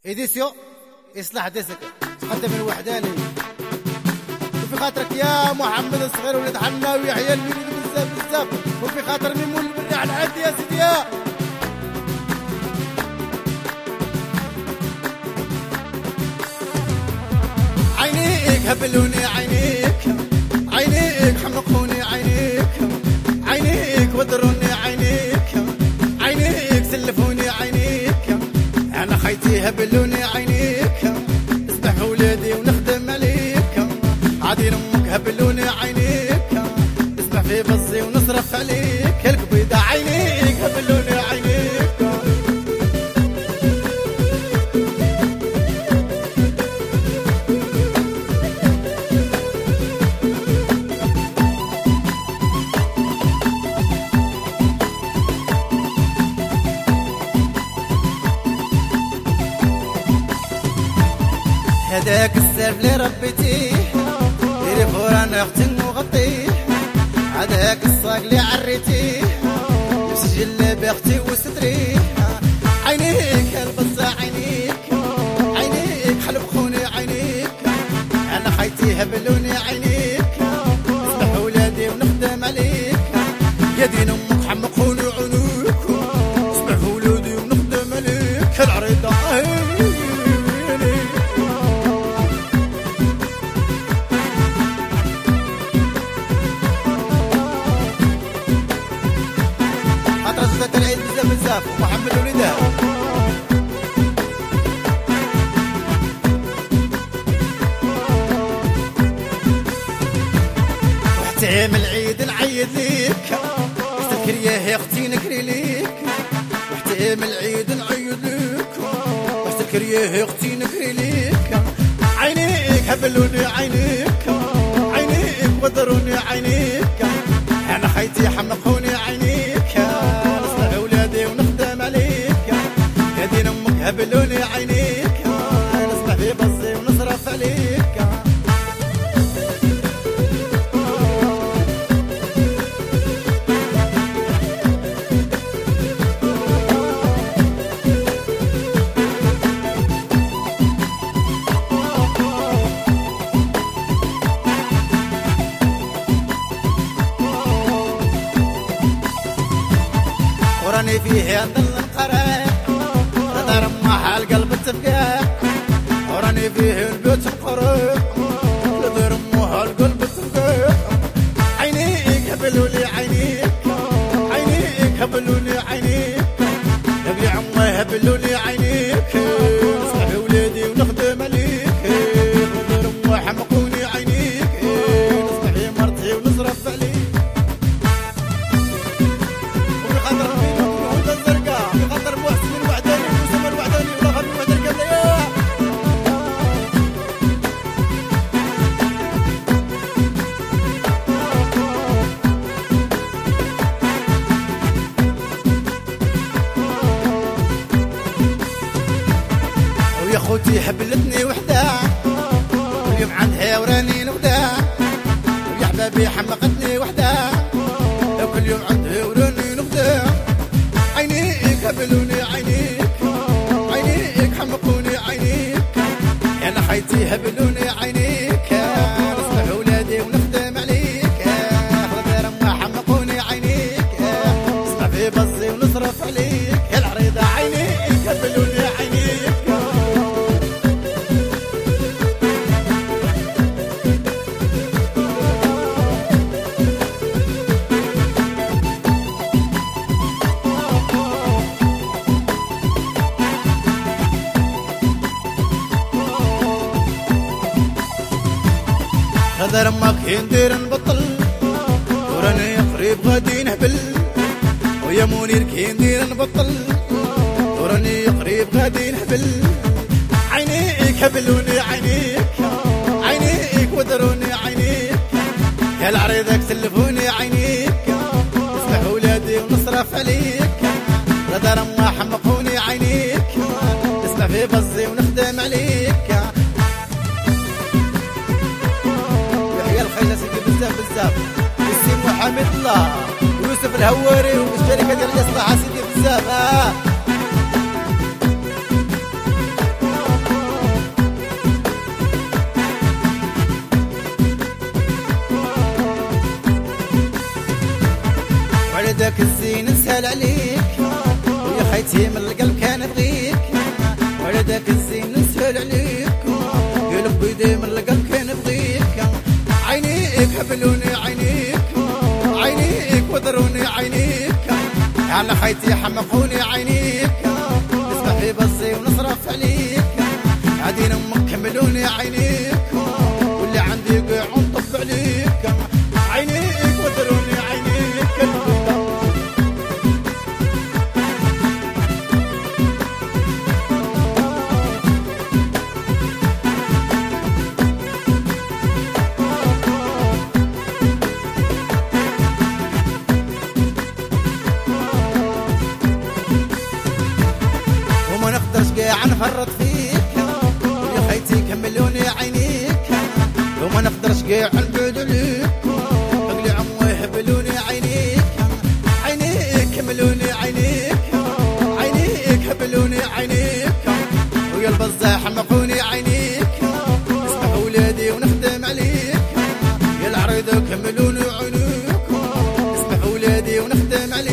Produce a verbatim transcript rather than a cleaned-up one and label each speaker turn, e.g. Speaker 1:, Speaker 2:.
Speaker 1: إديسيو إصلاح ديسك تقدم الوحداني وفي خاطرك يا محمد الصغير ولد حنا ويحيى المريد بزاف بزاف وفي خاطر ميمون البري على العد يا سيدي يا عينيك هبلوني عينيك عينيك حمقوني عينيك عينيك ودروني عينيك عينيك سلفوني عينيك انا خيتي هبلوني عينيك اسمح ولادي ونخدم عليك عادين امك هبلوني عينيك اسمح في بصي ونصرف عليك القبيضة عينيك هبلوني عينيك هداك السيف اللي ربيتيه ديري فوران اختي وغطيه هداك الصاق اللي عريتيه مسجل باختي وستريه عينيك البصة عينيك عينيك حلب خوني عينيك انا خيتي هبلوني عينيك اسمح ولادي ونخدم عليك يا دين امك حمقوني عينيك اسمح ولادي ونخدم عليك العريضة رزقك العيد بزاف بزاف ومحمد ولده وحتعمل العيد نعيد ليك استذكر يا اختي نكري ليك وحتعمل العيد نعيد ليك واستذكر يا اختي نكري ليك عينيك هبلوني عينيك عينيك ودروني عينيك انا خيتي حمقوني عينيك هبلوني عينيك نسمع في بصي ونصرف عليك وراني فيه ضل القرار رمح القلب التفقاع وراني فيه البيوت القريب لذي رموها القلب التفقاع عينيك هبلولي عينيك عينيك هبلولي عينيك يا عمي هبلولي عينيك نسمح ولادي ونخدم عليك لذي رموها حمقوني عينيك نسمح في مرتي ونصرف عليك وفي خاطر فينا وانت الزرقاء في خاطر محسن الوعداني ويا خوتي حبلتني وحده واليوم عندها وراني نوده ويا حبابي حمقتني وحده كل يوم عندها وراني نوده عينيك هبلوني عينيك عينيك حمقوني عينيك انا خيتي هبلوني عينيك نسمع ولادي ونخدم عليك خذ رمى حمقوني عينيك اسمع في بصي ونصرف عليك يا العريضة عينيك هبلوني عينيك هذا رماك يندير نبطل وراني قريب غادي نهبل ويا منير كيندير نبطل وراني قريب غادي نهبل عينيك هبلوني عينيك عينيك ودروني عينيك يا العريضك سلفوني عينيك اسمح ولادي ونصرف عليك هذا رما حمقوني عينيك اسمع في بصي ونخدم عليك بزاف بزاف السي محمد الله ويوسف الهواري والشركه ديال الاصلاح سيدي بزاف اه حياتي من القلب كان بغيك ولا داك الزين نسهل عليك يا لبي دي من القلب كان بغيك عينيك حبلوني عينيك عينيك وذروني عينيك على حياتي حمقوني عينيك نسمع في بصي ونصرف عليك عادين امك كملوني عينيك واللي عندي قيع ونطب عليك عينيك وذروني عينيك وما نقدرش قاع نفرط فيك يا خيتي كملوني عينيك وما نقدرش قاع نبعد عليك اقلي عمو يحبلوني عينيك عينيك كملوني عينيك عينيك حبلوني عينيك ويا البزاح حمقوني عينيك اسمع ولادي ونخدم عليك يا العريض كملوني عينيك اسمع ولادي ونخدم عليك